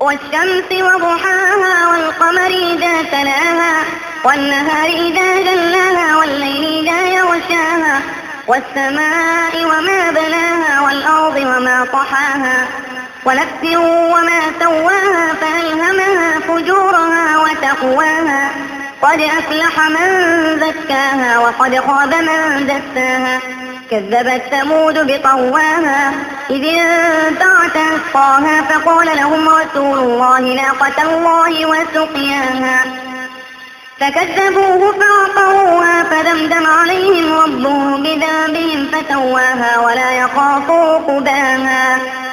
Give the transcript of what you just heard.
والشمس وضحاها والقمر إذا تلاها والنهار إذا جلاها والليل إذا يغشاها والسماء وما بناها والأرض وما طحاها ونفس وما سواها فألهمها فجورها وتقواها قد أفلح من زكاها وقد خاب من دساها كذبت ثمود بطواها إذ انبعث أشقاها فقال لهم رسول الله ناقة الله وسقياها فكذبوه فعقروها فدمدم عليهم ربهم بذنبهم فسواها ولا يخاف عقباها.